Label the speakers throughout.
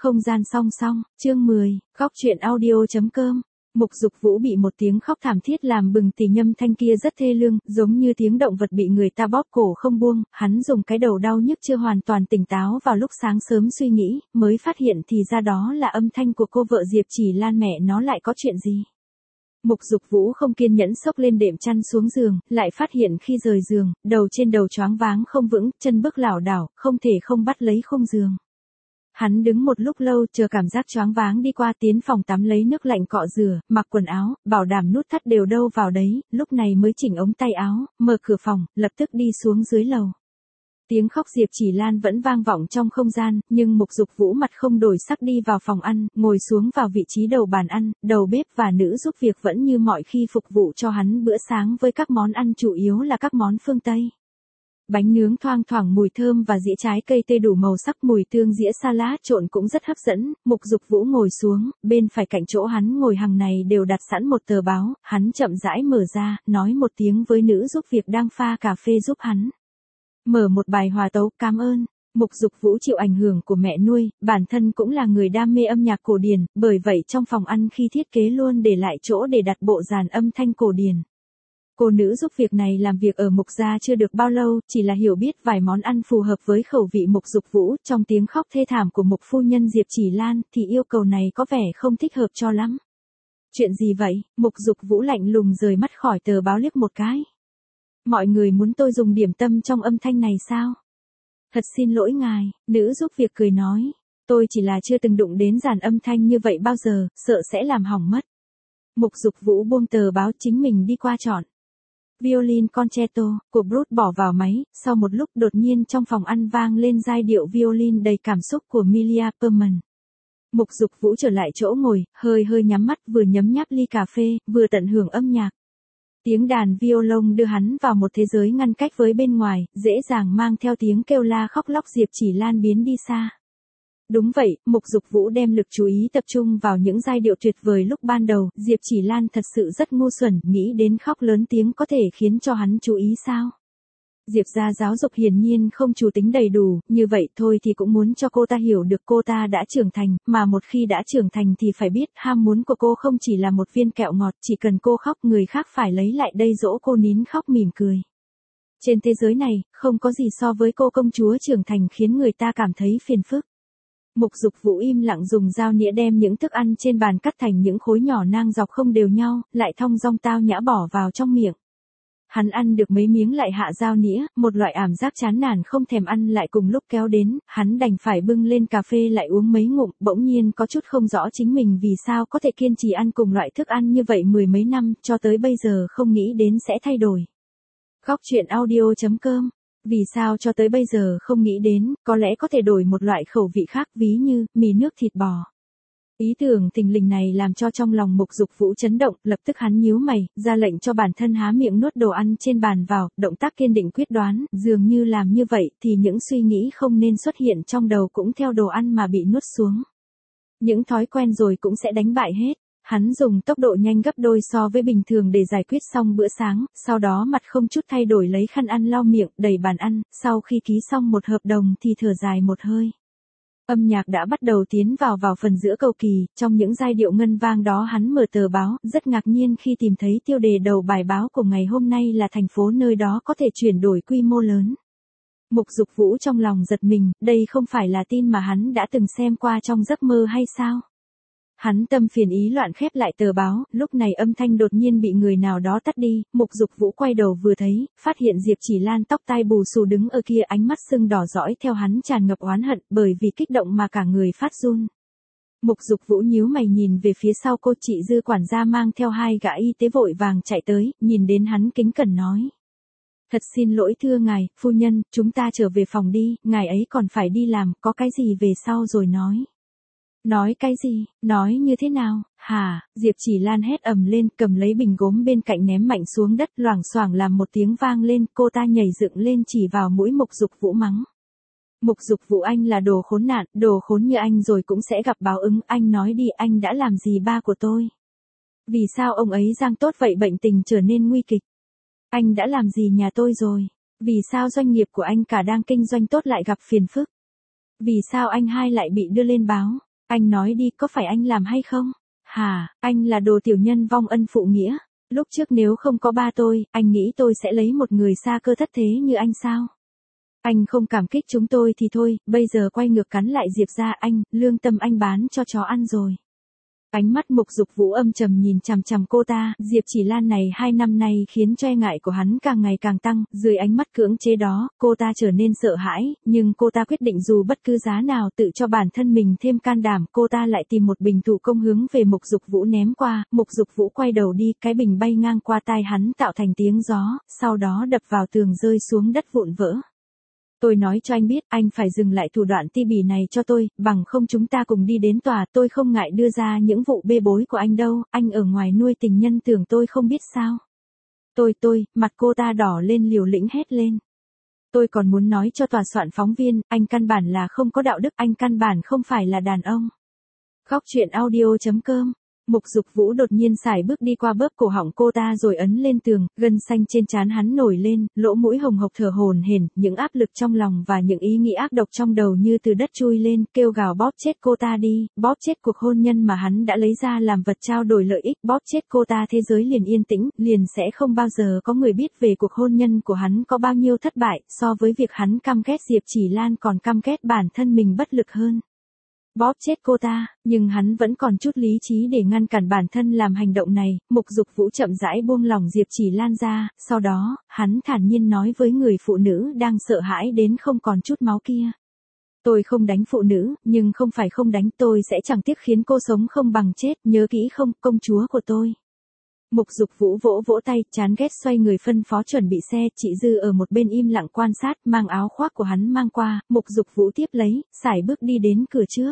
Speaker 1: Không gian song song, chương 10, khóc chuyện audio.com. Mục Dục Vũ bị một tiếng khóc thảm thiết làm bừng tỉnh, âm thanh kia rất thê lương, giống như tiếng động vật bị người ta bóp cổ không buông. Hắn dùng cái đầu đau nhức chưa hoàn toàn tỉnh táo vào lúc sáng sớm suy nghĩ, mới phát hiện thì ra đó là âm thanh của cô vợ Diệp Chỉ Lan. Mẹ nó lại có chuyện gì? Mục Dục Vũ không kiên nhẫn xốc lên đệm chăn xuống giường, lại phát hiện khi rời giường, đầu trên đầu choáng váng không vững, chân bước lảo đảo, không thể không bắt lấy khung giường. Hắn đứng một lúc lâu chờ cảm giác choáng váng đi qua, tiến phòng tắm lấy nước lạnh cọ rửa, mặc quần áo, bảo đảm nút thắt đều đâu vào đấy, lúc này mới chỉnh ống tay áo, mở cửa phòng, lập tức đi xuống dưới lầu. Tiếng khóc Diệp Chỉ Lan vẫn vang vọng trong không gian, nhưng Mục Dục Vũ mặt không đổi sắc đi vào phòng ăn, ngồi xuống vào vị trí đầu bàn ăn, đầu bếp và nữ giúp việc vẫn như mọi khi phục vụ cho hắn bữa sáng với các món ăn chủ yếu là các món phương Tây. Bánh nướng thoang thoảng mùi thơm và dĩa trái cây tươi đủ màu sắc, mùi tương dĩa salad trộn cũng rất hấp dẫn. Mục Dục Vũ ngồi xuống, bên phải cạnh chỗ hắn ngồi hàng này đều đặt sẵn một tờ báo, hắn chậm rãi mở ra, nói một tiếng với nữ giúp việc đang pha cà phê giúp hắn. Mở một bài hòa tấu, cảm ơn. Mục Dục Vũ chịu ảnh hưởng của mẹ nuôi, bản thân cũng là người đam mê âm nhạc cổ điển, bởi vậy trong phòng ăn khi thiết kế luôn để lại chỗ để đặt bộ dàn âm thanh cổ điển. Cô nữ giúp việc này làm việc ở Mục gia chưa được bao lâu, chỉ là hiểu biết vài món ăn phù hợp với khẩu vị Mục Dục Vũ. Trong tiếng khóc thê thảm của Mục phu nhân Diệp Chỉ Lan thì yêu cầu này có vẻ không thích hợp cho lắm. Chuyện gì vậy? Mục Dục Vũ lạnh lùng rời mắt khỏi tờ báo liếc một cái. Mọi người muốn tôi dùng điểm tâm trong âm thanh này sao? Thật xin lỗi ngài, nữ giúp việc cười nói. Tôi chỉ là chưa từng đụng đến dàn âm thanh như vậy bao giờ, sợ sẽ làm hỏng mất. Mục Dục Vũ buông tờ báo, chính mình đi qua chọn Violin Concerto của Bruch bỏ vào máy. Sau một lúc đột nhiên trong phòng ăn vang lên giai điệu violin đầy cảm xúc của Milia Perman. Mục Dục Vũ trở lại chỗ ngồi, hơi nhắm mắt, vừa nhấm nháp ly cà phê, vừa tận hưởng âm nhạc. Tiếng đàn violon đưa hắn vào một thế giới ngăn cách với bên ngoài, dễ dàng mang theo tiếng kêu la khóc lóc Diệp Chỉ Lan biến đi xa. Đúng vậy, Mục Dục Vũ đem lực chú ý tập trung vào những giai điệu tuyệt vời lúc ban đầu. Diệp Chỉ Lan thật sự rất ngu xuẩn, nghĩ đến khóc lớn tiếng có thể khiến cho hắn chú ý sao? Diệp gia giáo dục hiển nhiên không chủ tính đầy đủ, như vậy thôi thì cũng muốn cho cô ta hiểu được cô ta đã trưởng thành, mà một khi đã trưởng thành thì phải biết ham muốn của cô không chỉ là một viên kẹo ngọt, chỉ cần cô khóc người khác phải lấy lại đây dỗ cô nín khóc mỉm cười. Trên thế giới này, không có gì so với cô công chúa trưởng thành khiến người ta cảm thấy phiền phức. Mục Dục Vũ im lặng dùng dao nĩa đem những thức ăn trên bàn cắt thành những khối nhỏ nang dọc không đều nhau, lại thong dong tao nhã bỏ vào trong miệng. Hắn ăn được mấy miếng lại hạ dao nĩa, một loại ảm giác chán nản không thèm ăn lại cùng lúc kéo đến, hắn đành phải bưng lên cà phê lại uống mấy ngụm, bỗng nhiên có chút không rõ chính mình vì sao có thể kiên trì ăn cùng loại thức ăn như vậy mười mấy năm, cho tới bây giờ không nghĩ đến sẽ thay đổi. Khóc chuyện audio.com. Vì sao cho tới bây giờ không nghĩ đến, có lẽ có thể đổi một loại khẩu vị khác, ví như mì nước thịt bò. Ý tưởng thình lình này làm cho trong lòng Mục Dục Vũ chấn động, lập tức hắn nhíu mày, ra lệnh cho bản thân há miệng nuốt đồ ăn trên bàn vào, động tác kiên định quyết đoán, dường như làm như vậy thì những suy nghĩ không nên xuất hiện trong đầu cũng theo đồ ăn mà bị nuốt xuống. Những thói quen rồi cũng sẽ đánh bại hết. Hắn dùng tốc độ nhanh gấp đôi so với bình thường để giải quyết xong bữa sáng, sau đó mặt không chút thay đổi lấy khăn ăn lau miệng, đẩy bàn ăn, sau khi ký xong một hợp đồng thì thở dài một hơi. Âm nhạc đã bắt đầu tiến vào phần giữa cầu kỳ, trong những giai điệu ngân vang đó hắn mở tờ báo, rất ngạc nhiên khi tìm thấy tiêu đề đầu bài báo của ngày hôm nay là thành phố nơi đó có thể chuyển đổi quy mô lớn. Mục Dục Vũ trong lòng giật mình, đây không phải là tin mà hắn đã từng xem qua trong giấc mơ hay sao? Hắn tâm phiền ý loạn khép lại tờ báo, lúc này âm thanh đột nhiên bị người nào đó tắt đi, Mục Dục Vũ quay đầu vừa thấy, phát hiện Diệp Chỉ Lan tóc tai bù xù đứng ở kia, ánh mắt sưng đỏ dõi theo hắn tràn ngập oán hận, bởi vì kích động mà cả người phát run. Mục Dục Vũ nhíu mày nhìn về phía sau cô, chị Dư quản gia mang theo hai gã y tế vội vàng chạy tới, nhìn đến hắn kính cẩn nói. Thật xin lỗi thưa ngài, phu nhân, chúng ta trở về phòng đi, ngài ấy còn phải đi làm, có cái gì về sau rồi nói. Nói cái gì, nói như thế nào, hả? Diệp Chỉ Lan hét ầm lên, cầm lấy bình gốm bên cạnh ném mạnh xuống đất, loảng xoảng làm một tiếng vang lên, cô ta nhảy dựng lên chỉ vào mũi Mục Dục Vũ mắng. Mục Dục Vũ, anh là đồ khốn nạn, đồ khốn như anh rồi cũng sẽ gặp báo ứng, anh nói đi, anh đã làm gì ba của tôi? Vì sao ông ấy giang tốt vậy, bệnh tình trở nên nguy kịch? Anh đã làm gì nhà tôi rồi? Vì sao doanh nghiệp của anh cả đang kinh doanh tốt lại gặp phiền phức? Vì sao anh hai lại bị đưa lên báo? Anh nói đi, có phải anh làm hay không? Hả, anh là đồ tiểu nhân vong ân phụ nghĩa. Lúc trước nếu không có ba tôi, anh nghĩ tôi sẽ lấy một người xa cơ thất thế như anh sao? Anh không cảm kích chúng tôi thì thôi, bây giờ quay ngược cắn lại Diệp ra anh, lương tâm anh bán cho chó ăn rồi. Ánh mắt Mục Dục Vũ âm trầm nhìn chằm chằm cô ta, Diệp Chỉ Lan này 2 năm nay khiến cho e ngại của hắn càng ngày càng tăng, dưới ánh mắt cưỡng chế đó, cô ta trở nên sợ hãi, nhưng cô ta quyết định dù bất cứ giá nào tự cho bản thân mình thêm can đảm, cô ta lại tìm một bình thủ công hướng về Mục Dục Vũ ném qua, Mục Dục Vũ quay đầu đi, cái bình bay ngang qua tai hắn tạo thành tiếng gió, sau đó đập vào tường rơi xuống đất vụn vỡ. Tôi nói cho anh biết, anh phải dừng lại thủ đoạn ti bỉ này cho tôi, bằng không chúng ta cùng đi đến tòa, tôi không ngại đưa ra những vụ bê bối của anh đâu, anh ở ngoài nuôi tình nhân tưởng tôi không biết sao. Mặt cô ta đỏ lên liều lĩnh hét lên. Tôi còn muốn nói cho tòa soạn phóng viên, anh căn bản là không có đạo đức, anh căn bản không phải là đàn ông. Góc truyện audio.com. Mục Dục Vũ đột nhiên sải bước đi qua bóp cổ họng cô ta rồi ấn lên tường, gân xanh trên trán hắn nổi lên, lỗ mũi hồng hộc thở hổn hển, những áp lực trong lòng và những ý nghĩ ác độc trong đầu như từ đất chui lên, kêu gào bóp chết cô ta đi, bóp chết cuộc hôn nhân mà hắn đã lấy ra làm vật trao đổi lợi ích, bóp chết cô ta thế giới liền yên tĩnh, liền sẽ không bao giờ có người biết về cuộc hôn nhân của hắn có bao nhiêu thất bại, so với việc hắn căm ghét Diệp Chỉ Lan còn căm ghét bản thân mình bất lực hơn. Bóp chết cô ta, nhưng hắn vẫn còn chút lý trí để ngăn cản bản thân làm hành động này, Mục Dục Vũ chậm rãi buông lỏng Diệp Chỉ Lan ra, sau đó, hắn thản nhiên nói với người phụ nữ đang sợ hãi đến không còn chút máu kia. Tôi không đánh phụ nữ, nhưng không phải không đánh, tôi sẽ chẳng tiếc khiến cô sống không bằng chết, nhớ kỹ không, công chúa của tôi. Mục Dục Vũ vỗ vỗ tay, chán ghét xoay người phân phó chuẩn bị xe, chị Dư ở một bên im lặng quan sát, mang áo khoác của hắn mang qua, Mục Dục Vũ tiếp lấy, sải bước đi đến cửa trước.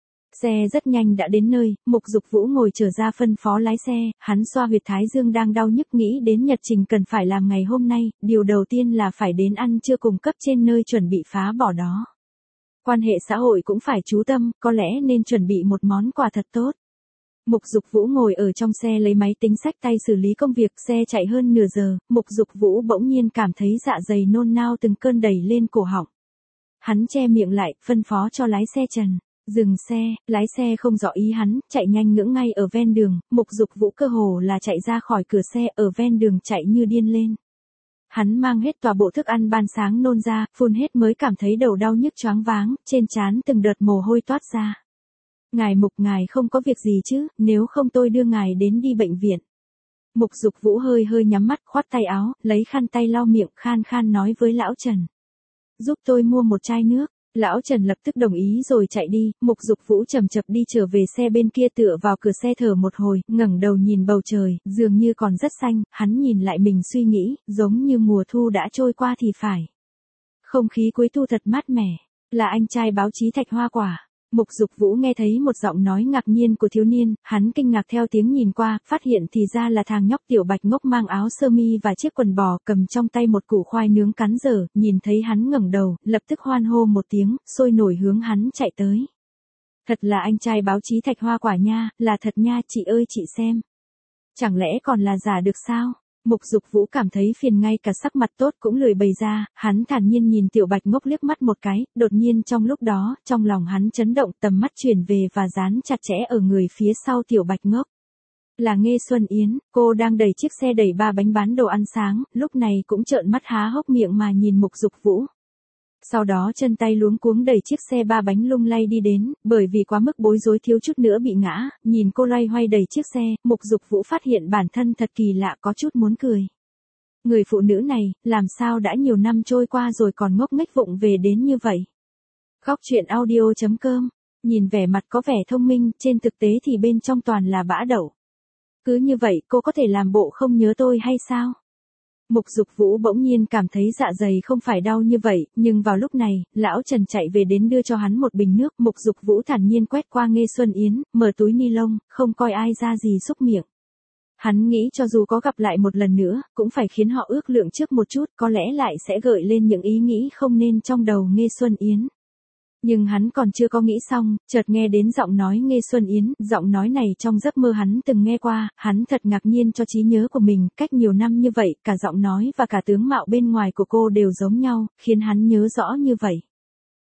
Speaker 1: Xe rất nhanh đã đến nơi, Mục Dục Vũ ngồi trở ra phân phó lái xe, hắn xoa huyệt thái dương đang đau nhức nghĩ đến nhật trình cần phải làm ngày hôm nay, điều đầu tiên là phải đến ăn trưa cùng cấp trên nơi chuẩn bị phá bỏ đó. Quan hệ xã hội cũng phải chú tâm, có lẽ nên chuẩn bị một món quà thật tốt. Mục Dục Vũ ngồi ở trong xe lấy máy tính xách tay xử lý công việc, xe chạy hơn nửa giờ, Mục Dục Vũ bỗng nhiên cảm thấy dạ dày nôn nao từng cơn đẩy lên cổ họng. Hắn che miệng lại, phân phó cho lái xe Trần. Dừng xe, lái xe không rõ ý hắn, chạy nhanh ngưỡng ngay ở ven đường, Mục Dục Vũ cơ hồ là chạy ra khỏi cửa xe ở ven đường chạy như điên lên. Hắn mang hết tòa bộ thức ăn ban sáng nôn ra, phun hết mới cảm thấy đầu đau nhức choáng váng, trên trán từng đợt mồ hôi toát ra. Ngài Mục, ngài không có việc gì chứ, nếu không tôi đưa ngài đến đi bệnh viện. Mục Dục Vũ hơi nhắm mắt, khoát tay áo, lấy khăn tay lau miệng, khan khan nói với lão Trần. Giúp tôi mua một chai nước. Lão Trần lập tức đồng ý rồi chạy đi, Mục Dục Vũ chậm chậm đi trở về xe bên kia tựa vào cửa xe thở một hồi, ngẩng đầu nhìn bầu trời, dường như còn rất xanh, hắn nhìn lại mình suy nghĩ, giống như mùa thu đã trôi qua thì phải. Không khí cuối thu thật mát mẻ, là anh trai báo chí Thạch Hoa Quả. Mục Dục Vũ nghe thấy một giọng nói ngạc nhiên của thiếu niên, hắn kinh ngạc theo tiếng nhìn qua, phát hiện thì ra là thằng nhóc Tiểu Bạch Ngốc mang áo sơ mi và chiếc quần bò, cầm trong tay một củ khoai nướng cắn dở, nhìn thấy hắn ngẩng đầu, lập tức hoan hô một tiếng, sôi nổi hướng hắn chạy tới. Thật là anh trai báo chí Thạch Hoa Quả nha, là thật nha, chị ơi chị xem. Chẳng lẽ còn là giả được sao? Mục Dục Vũ cảm thấy phiền, ngay cả sắc mặt tốt cũng lười bày ra, hắn thản nhiên nhìn Tiểu Bạch Ngốc liếc mắt một cái, đột nhiên trong lúc đó, trong lòng hắn chấn động, tầm mắt chuyển về và dán chặt chẽ ở người phía sau Tiểu Bạch Ngốc. Là Nghê Xuân Yến, cô đang đẩy chiếc xe đẩy 3 bánh bán đồ ăn sáng, lúc này cũng trợn mắt há hốc miệng mà nhìn Mục Dục Vũ. Sau đó chân tay luống cuống đẩy chiếc xe 3 bánh lung lay đi đến, bởi vì quá mức bối rối thiếu chút nữa bị ngã, nhìn cô loay hoay đẩy chiếc xe, Mục Dục Vũ phát hiện bản thân thật kỳ lạ, có chút muốn cười. Người phụ nữ này, làm sao đã nhiều năm trôi qua rồi còn ngốc nghếch vụng về đến như vậy. Góc truyện audio.com, nhìn vẻ mặt có vẻ thông minh, trên thực tế thì bên trong toàn là bã đậu. Cứ như vậy cô có thể làm bộ không nhớ tôi hay sao? Mục Dục Vũ bỗng nhiên cảm thấy dạ dày không phải đau như vậy, nhưng vào lúc này, lão Trần chạy về đến đưa cho hắn một bình nước, Mục Dục Vũ thản nhiên quét qua Nghê Xuân Yến, mở túi ni lông, không coi ai ra gì xúc miệng. Hắn nghĩ cho dù có gặp lại một lần nữa, cũng phải khiến họ ước lượng trước một chút, có lẽ lại sẽ gợi lên những ý nghĩ không nên trong đầu Nghê Xuân Yến. Nhưng hắn còn chưa có nghĩ xong, chợt nghe đến giọng nói Nghê Xuân Yến, giọng nói này trong giấc mơ hắn từng nghe qua, hắn thật ngạc nhiên cho trí nhớ của mình, cách nhiều năm như vậy, cả giọng nói và cả tướng mạo bên ngoài của cô đều giống nhau, khiến hắn nhớ rõ như vậy.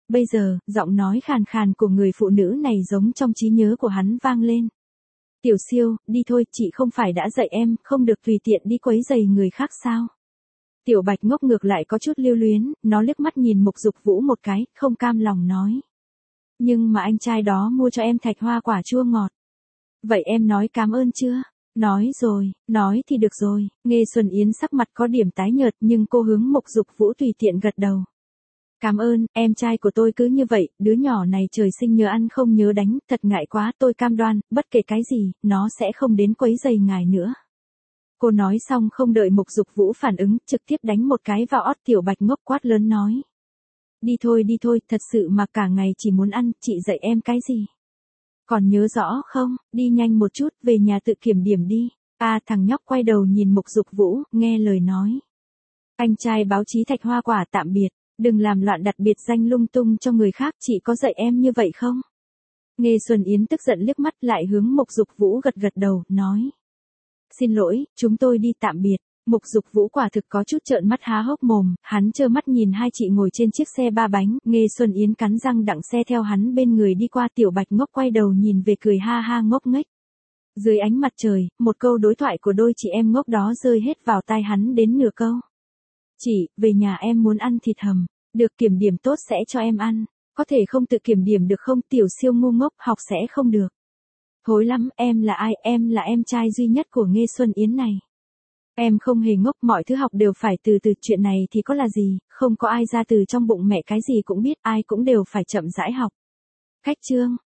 Speaker 1: Bây giờ, giọng nói khàn khàn của người phụ nữ này giống trong trí nhớ của hắn vang lên. Tiểu Siêu, đi thôi, chị không phải đã dạy em, không được tùy tiện đi quấy rầy người khác sao? Tiểu Bạch Ngốc ngược lại có chút lưu luyến, nó liếc mắt nhìn Mục Dục Vũ một cái, không cam lòng nói. Nhưng mà anh trai đó mua cho em thạch hoa quả chua ngọt. Vậy em nói cảm ơn chưa? Nói thì được rồi. Nghe Xuân Yến sắc mặt có điểm tái nhợt nhưng cô hướng Mục Dục Vũ tùy tiện gật đầu. Cảm ơn, em trai của tôi cứ như vậy, đứa nhỏ này trời sinh nhớ ăn không nhớ đánh, thật ngại quá, tôi cam đoan, bất kể cái gì, nó sẽ không đến quấy rầy ngài nữa. Cô nói xong không đợi Mục Dục Vũ phản ứng, trực tiếp đánh một cái vào ót Tiểu Bạch Ngốc quát lớn nói. Đi thôi, thật sự mà cả ngày chỉ muốn ăn, chị dạy em cái gì? Còn nhớ rõ không, đi nhanh một chút, về nhà tự kiểm điểm đi. Thằng nhóc quay đầu nhìn Mục Dục Vũ, nghe lời nói. Anh trai báo chí thạch hoa quả tạm biệt, đừng làm loạn đặt biệt danh lung tung cho người khác, chị có dạy em như vậy không? Nghe Xuân Yến tức giận liếc mắt lại hướng Mục Dục Vũ gật đầu, nói. Xin lỗi, chúng tôi đi tạm biệt. Mục Dục Vũ quả thực có chút trợn mắt há hốc mồm, hắn trơ mắt nhìn hai chị ngồi trên chiếc xe ba bánh, Nghe Xuân Yến cắn răng đặng xe theo hắn bên người đi qua. Tiểu Bạch Ngốc quay đầu nhìn về cười ha ha ngốc nghếch. Dưới ánh mặt trời, một câu đối thoại của đôi chị em ngốc đó rơi hết vào tai hắn đến nửa câu. Chị, về nhà em muốn ăn thịt hầm, được kiểm điểm tốt sẽ cho em ăn, có thể không tự kiểm điểm được không? Tiểu Siêu ngu ngốc, học sẽ không được. Thối lắm, em là ai? Em là em trai duy nhất của Nghe Xuân Yến này. Em không hề ngốc, mọi thứ học đều phải từ từ, chuyện này thì có là gì, không có ai ra từ trong bụng mẹ cái gì cũng biết, ai cũng đều phải chậm rãi học. Khách chương.